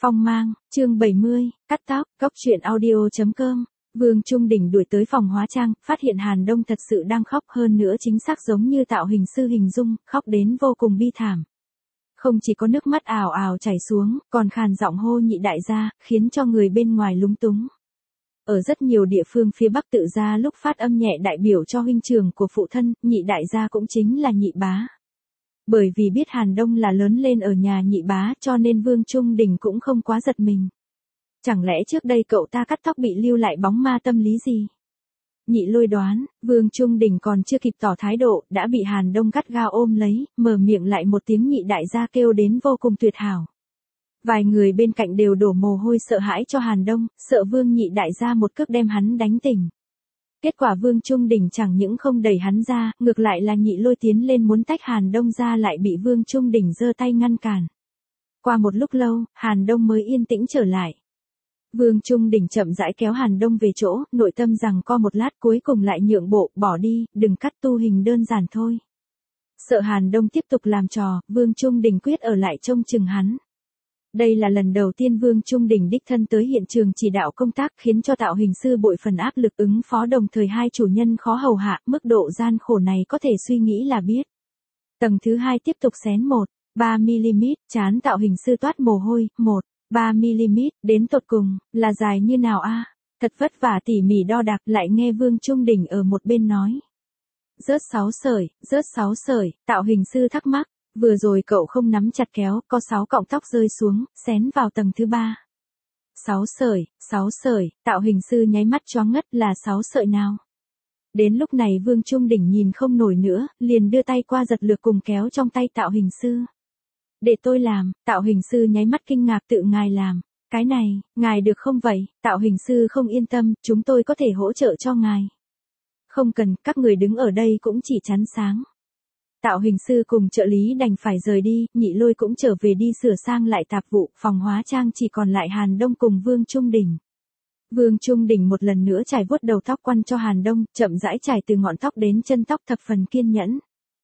Phong mang, chương 70, cắt tóc, góc truyện audio.com. Vương Trung Đình đuổi tới phòng hóa trang, phát hiện Hàn Đông thật sự đang khóc, hơn nữa chính xác giống như tạo hình sư hình dung, khóc đến vô cùng bi thảm. Không chỉ có nước mắt ào ào chảy xuống, còn khàn giọng hô nhị đại gia, khiến cho người bên ngoài lúng túng. Ở rất nhiều địa phương phía Bắc tự gia lúc phát âm nhẹ đại biểu cho huynh trưởng của phụ thân, nhị đại gia cũng chính là nhị bá. Bởi vì biết Hàn Đông là lớn lên ở nhà nhị bá cho nên Vương Trung Đình cũng không quá giật mình. Chẳng lẽ trước đây cậu ta cắt tóc bị lưu lại bóng ma tâm lý gì? Nhị Lôi đoán, Vương Trung Đình còn chưa kịp tỏ thái độ, đã bị Hàn Đông gắt gao ôm lấy, mở miệng lại một tiếng nhị đại gia kêu đến vô cùng tuyệt hảo. Vài người bên cạnh đều đổ mồ hôi sợ hãi cho Hàn Đông, sợ Vương nhị đại gia một cước đem hắn đánh tỉnh. Kết quả Vương Trung Đình chẳng những không đẩy hắn ra, ngược lại là Nhị Lôi tiến lên muốn tách Hàn Đông ra lại bị Vương Trung Đình giơ tay ngăn cản. Qua một lúc lâu, Hàn Đông mới yên tĩnh trở lại. Vương Trung Đình chậm rãi kéo Hàn Đông về chỗ, nội tâm rằng co một lát cuối cùng lại nhượng bộ, bỏ đi, đừng cắt tu hình đơn giản thôi. Sợ Hàn Đông tiếp tục làm trò, Vương Trung Đình quyết ở lại trông chừng hắn. Đây là lần đầu tiên Vương Trung Đình đích thân tới hiện trường chỉ đạo công tác khiến cho tạo hình sư bội phần áp lực ứng phó, đồng thời hai chủ nhân khó hầu hạ, mức độ gian khổ này có thể suy nghĩ là biết. Tầng thứ 2 tiếp tục xén 1,3mm, trán tạo hình sư toát mồ hôi, 1,3mm, đến tột cùng, là dài như nào a? Thật vất vả tỉ mỉ đo đạc, lại nghe Vương Trung Đình ở một bên nói. Rớt 6 sợi, tạo hình sư thắc mắc. Vừa rồi cậu không nắm chặt kéo, có 6 cọng tóc rơi xuống, xén vào tầng thứ 3. 6 sợi, tạo hình sư nháy mắt choáng ngất, là 6 sợi nào? Đến lúc này Vương Trung Đình nhìn không nổi nữa, liền đưa tay qua giật lược cùng kéo trong tay tạo hình sư. Để tôi làm, tạo hình sư nháy mắt kinh ngạc, tự ngài làm. Cái này, ngài được không vậy? Tạo hình sư không yên tâm, chúng tôi có thể hỗ trợ cho ngài. Không cần, các người đứng ở đây cũng chỉ chắn sáng. Tạo hình sư cùng trợ lý đành phải rời đi, Nhị Lôi cũng trở về đi sửa sang lại tạp vụ, phòng hóa trang chỉ còn lại Hàn Đông cùng Vương Trung Đình. Vương Trung Đình một lần nữa chải vuốt đầu tóc quăn cho Hàn Đông, chậm rãi chải từ ngọn tóc đến chân tóc, thập phần kiên nhẫn.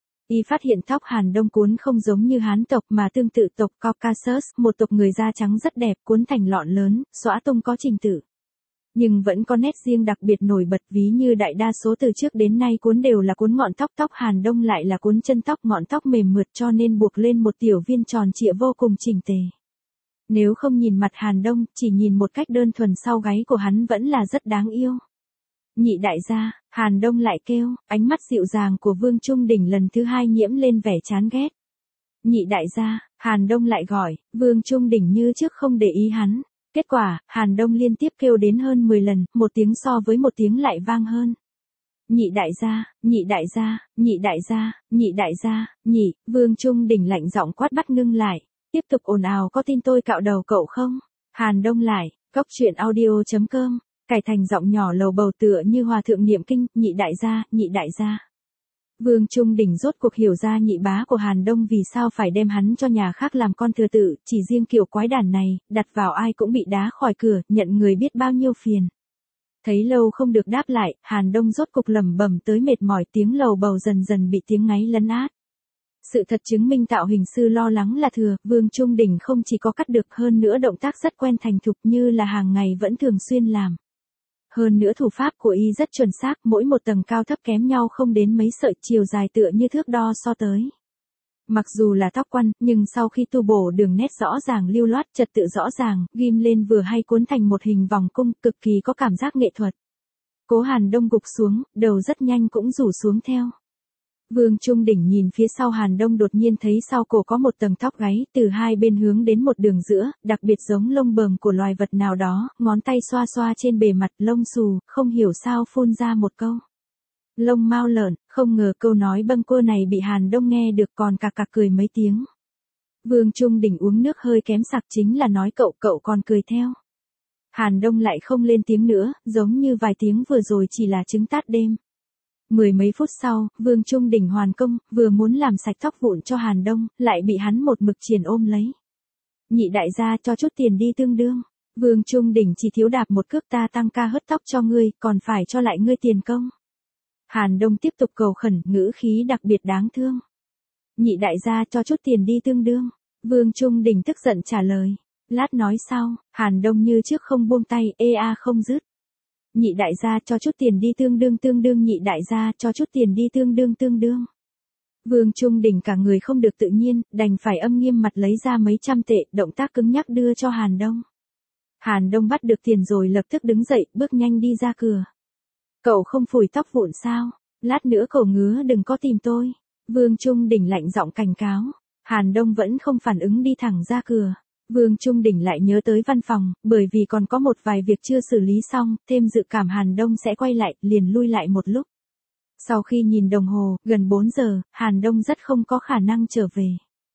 Y phát hiện tóc Hàn Đông cuốn không giống như Hán tộc mà tương tự tộc Caucasus, một tộc người da trắng rất đẹp, cuốn thành lọn lớn, xõa tung có trình tự. Nhưng vẫn có nét riêng đặc biệt nổi bật, ví như đại đa số từ trước đến nay cuốn đều là cuốn ngọn tóc, tóc Hàn Đông lại là cuốn chân tóc, ngọn tóc mềm mượt cho nên buộc lên một tiểu viên tròn trịa vô cùng chỉnh tề. Nếu không nhìn mặt Hàn Đông, chỉ nhìn một cách đơn thuần sau gáy của hắn vẫn là rất đáng yêu. Nhị đại gia, Hàn Đông lại kêu, ánh mắt dịu dàng của Vương Trung Đình lần thứ 2 nhiễm lên vẻ chán ghét. Nhị đại gia, Hàn Đông lại gọi, Vương Trung Đình như trước không để ý hắn. Kết quả, Hàn Đông liên tiếp kêu đến hơn 10 lần, một tiếng so với một tiếng lại vang hơn. Nhị đại gia, nhị đại gia, nhị đại gia, nhị đại gia, nhị, Vương Trung Đình lạnh giọng quát bắt ngưng lại. Tiếp tục ồn ào, có tin tôi cạo đầu cậu không? Hàn Đông lại, góc truyện audio.com, cải thành giọng nhỏ lầu bầu tựa như hòa thượng niệm kinh, nhị đại gia, nhị đại gia. Vương Trung Đình rốt cuộc hiểu ra nhị bá của Hàn Đông vì sao phải đem hắn cho nhà khác làm con thừa tự, chỉ riêng kiểu quái đản này, đặt vào ai cũng bị đá khỏi cửa, nhận người biết bao nhiêu phiền. Thấy lâu không được đáp lại, Hàn Đông rốt cục lẩm bẩm tới mệt mỏi, tiếng lầu bầu dần dần bị tiếng ngáy lấn át. Sự thật chứng minh tạo hình sư lo lắng là thừa, Vương Trung Đình không chỉ có cắt được, hơn nữa động tác rất quen thành thục như là hàng ngày vẫn thường xuyên làm. Hơn nữa thủ pháp của y rất chuẩn xác, mỗi một tầng cao thấp kém nhau không đến mấy sợi, chiều dài tựa như thước đo so tới. Mặc dù là tóc quăn, nhưng sau khi tu bổ đường nét rõ ràng lưu loát, trật tự rõ ràng, ghim lên vừa hay cuốn thành một hình vòng cung, cực kỳ có cảm giác nghệ thuật. Cố Hàn Đông gục xuống, đầu rất nhanh cũng rủ xuống theo. Vương Trung Đình nhìn phía sau Hàn Đông, đột nhiên thấy sau cổ có một tầng tóc gáy, từ hai bên hướng đến một đường giữa, đặc biệt giống lông bờm của loài vật nào đó, ngón tay xoa xoa trên bề mặt lông xù, không hiểu sao phun ra một câu. Lông mao lợn, không ngờ câu nói bâng quơ này bị Hàn Đông nghe được còn cạc cạc cười mấy tiếng. Vương Trung Đình uống nước hơi kém sặc, chính là nói cậu còn cười theo. Hàn Đông lại không lên tiếng nữa, giống như vài tiếng vừa rồi chỉ là trứng tát đêm. Mười mấy phút sau, Vương Trung Đình hoàn công, vừa muốn làm sạch tóc vụn cho Hàn Đông, lại bị hắn một mực triền ôm lấy. Nhị đại gia cho chút tiền đi tương đương. Vương Trung Đình chỉ thiếu đạp một cước, ta tăng ca hớt tóc cho ngươi, còn phải cho lại ngươi tiền công. Hàn Đông tiếp tục cầu khẩn, ngữ khí đặc biệt đáng thương. Nhị đại gia cho chút tiền đi tương đương. Vương Trung Đình tức giận trả lời. Lát nói sau, Hàn Đông như trước không buông tay, ê a không dứt. Nhị đại gia cho chút tiền đi tương đương nhị đại gia cho chút tiền đi tương đương. Vương Trung Đình cả người không được tự nhiên, đành phải âm nghiêm mặt lấy ra mấy trăm tệ, động tác cứng nhắc đưa cho Hàn Đông. Hàn Đông bắt được tiền rồi lập tức đứng dậy, bước nhanh đi ra cửa. Cậu không phủi tóc vụn sao? Lát nữa cậu ngứa đừng có tìm tôi. Vương Trung Đình lạnh giọng cảnh cáo. Hàn Đông vẫn không phản ứng đi thẳng ra cửa. Vương Trung Đình lại nhớ tới văn phòng, bởi vì còn có một vài việc chưa xử lý xong, thêm dự cảm Hàn Đông sẽ quay lại, liền lui lại một lúc. Sau khi nhìn đồng hồ, gần 4 giờ, Hàn Đông rất không có khả năng trở về.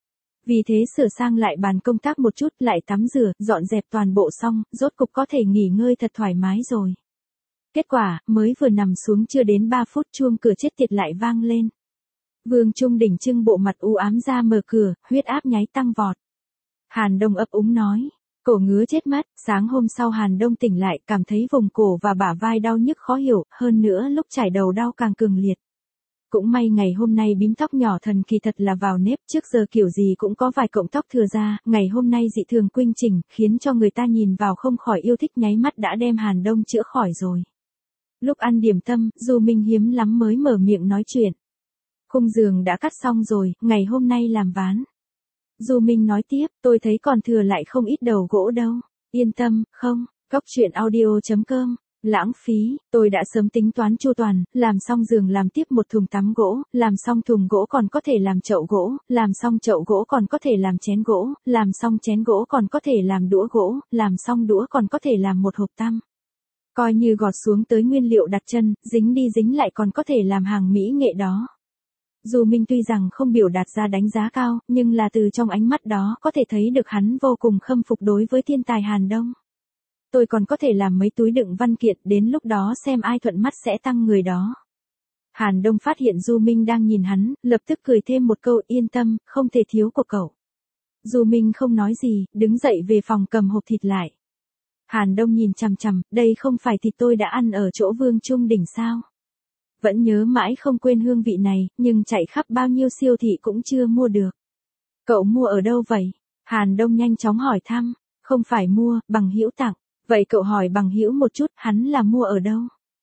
Vì thế sửa sang lại bàn công tác một chút, lại tắm rửa, dọn dẹp toàn bộ xong, rốt cục có thể nghỉ ngơi thật thoải mái rồi. Kết quả, mới vừa nằm xuống chưa đến 3 phút chuông cửa chết tiệt lại vang lên. Vương Trung Đình trưng bộ mặt u ám ra mở cửa, huyết áp nháy tăng vọt. Hàn Đông ấp úng nói, cổ ngứa chết mất. Sáng hôm sau Hàn Đông tỉnh lại, cảm thấy vùng cổ và bả vai đau nhức khó hiểu, hơn nữa lúc chải đầu đau càng cường liệt. Cũng may ngày hôm nay bím tóc nhỏ thần kỳ thật là vào nếp, trước giờ kiểu gì cũng có vài cọng tóc thừa ra, ngày hôm nay dị thường quinh chỉnh, khiến cho người ta nhìn vào không khỏi yêu thích, nháy mắt đã đem Hàn Đông chữa khỏi rồi. Lúc ăn điểm tâm, Du Minh hiếm lắm mới mở miệng nói chuyện. Khung giường đã cắt xong rồi, ngày hôm nay làm ván. Du Minh nói tiếp, tôi thấy còn thừa lại không ít đầu gỗ đâu. Yên tâm, không, Goctruyện.audio.com. Lãng phí, tôi đã sớm tính toán chu toàn, làm xong giường làm tiếp một thùng tắm gỗ, làm xong thùng gỗ còn có thể làm chậu gỗ, làm xong chậu gỗ còn có thể làm chén gỗ, làm xong chén gỗ còn có thể làm đũa gỗ, làm xong đũa còn có thể làm một hộp tăm. Coi như gọt xuống tới nguyên liệu đặt chân, dính đi dính lại còn có thể làm hàng mỹ nghệ đó. Du Minh tuy rằng không biểu đạt ra đánh giá cao, nhưng là từ trong ánh mắt đó có thể thấy được hắn vô cùng khâm phục đối với thiên tài Hàn Đông. Tôi còn có thể làm mấy túi đựng văn kiện, đến lúc đó xem ai thuận mắt sẽ tăng người đó. Hàn Đông phát hiện Du Minh đang nhìn hắn, lập tức cười thêm một câu, yên tâm, không thể thiếu của cậu. Du Minh không nói gì, đứng dậy về phòng cầm hộp thịt lại. Hàn Đông nhìn chằm chằm, đây không phải thịt tôi đã ăn ở chỗ Vương Trung Đình sao? Vẫn nhớ mãi không quên hương vị này, nhưng chạy khắp bao nhiêu siêu thị cũng chưa mua được. Cậu mua ở đâu vậy? Hàn Đông nhanh chóng hỏi thăm. Không phải mua, bằng hữu tặng. Vậy cậu hỏi bằng hữu một chút, hắn là mua ở đâu?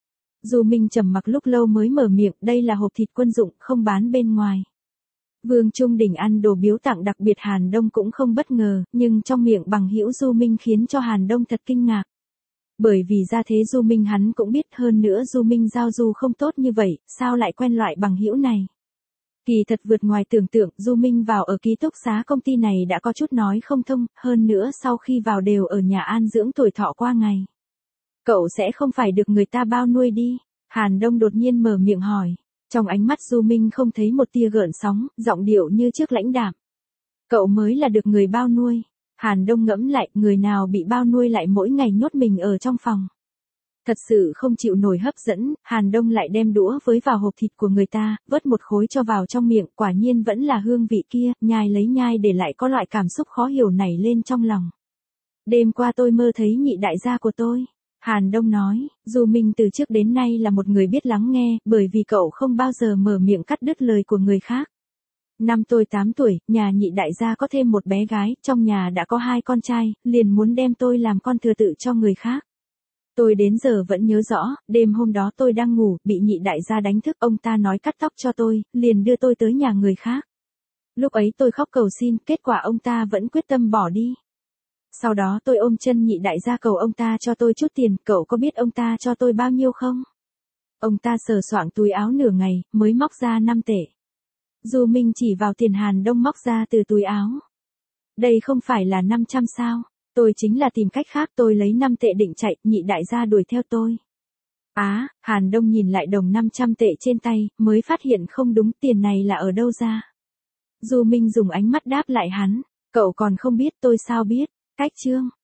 Du Minh trầm mặc lúc lâu mới mở miệng, đây là hộp thịt quân dụng, không bán bên ngoài. Vương Trung Đình ăn đồ biếu tặng đặc biệt Hàn Đông cũng không bất ngờ, nhưng trong miệng bằng hữu Du Minh khiến cho Hàn Đông thật kinh ngạc. Bởi vì ra thế Du Minh hắn cũng biết, hơn nữa Du Minh giao du không tốt như vậy, sao lại quen loại bằng hữu này. Kỳ thật vượt ngoài tưởng tượng, Du Minh vào ở ký túc xá công ty này đã có chút nói không thông, hơn nữa sau khi vào đều ở nhà an dưỡng tuổi thọ qua ngày. Cậu sẽ không phải được người ta bao nuôi đi? Hàn Đông đột nhiên mở miệng hỏi. Trong ánh mắt Du Minh không thấy một tia gợn sóng, giọng điệu như trước lãnh đạm. Cậu mới là được người bao nuôi. Hàn Đông ngẫm lại, người nào bị bao nuôi lại mỗi ngày nhốt mình ở trong phòng. Thật sự không chịu nổi hấp dẫn, Hàn Đông lại đem đũa với vào hộp thịt của người ta, vớt một khối cho vào trong miệng, quả nhiên vẫn là hương vị kia, nhai lấy nhai để lại có loại cảm xúc khó hiểu nảy lên trong lòng. Đêm qua tôi mơ thấy nhị đại gia của tôi. Hàn Đông nói, Du Minh từ trước đến nay là một người biết lắng nghe, bởi vì cậu không bao giờ mở miệng cắt đứt lời của người khác. Năm tôi 8 tuổi, nhà nhị đại gia có thêm một bé gái, trong nhà đã có 2 con trai, liền muốn đem tôi làm con thừa tự cho người khác. Tôi đến giờ vẫn nhớ rõ, đêm hôm đó tôi đang ngủ, bị nhị đại gia đánh thức, ông ta nói cắt tóc cho tôi, liền đưa tôi tới nhà người khác. Lúc ấy tôi khóc cầu xin, kết quả ông ta vẫn quyết tâm bỏ đi. Sau đó tôi ôm chân nhị đại gia cầu ông ta cho tôi chút tiền, cậu có biết ông ta cho tôi bao nhiêu không? Ông ta sờ soạng túi áo nửa ngày, mới móc ra 5 tệ. Du Minh chỉ vào tiền Hàn Đông móc ra từ túi áo. Đây không phải là 500 sao? Tôi chính là tìm cách khác, tôi lấy 5 tệ định chạy, nhị đại gia đuổi theo tôi. Hàn Đông nhìn lại đồng 500 tệ trên tay, mới phát hiện không đúng, tiền này là ở đâu ra. Du Minh dùng ánh mắt đáp lại hắn, cậu còn không biết tôi sao biết, cách chương.